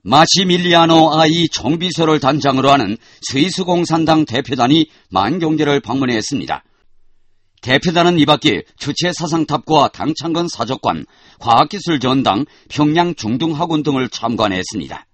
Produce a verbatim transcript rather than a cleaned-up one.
마시밀리아노 아이 정비소를 단장으로 하는 스위스 공산당 대표단이 만경제를 방문했습니다. 대표단은 이 밖에 주체 사상탑과 당창건 사적관, 과학기술전당, 평양 중등학원 등을 참관했습니다.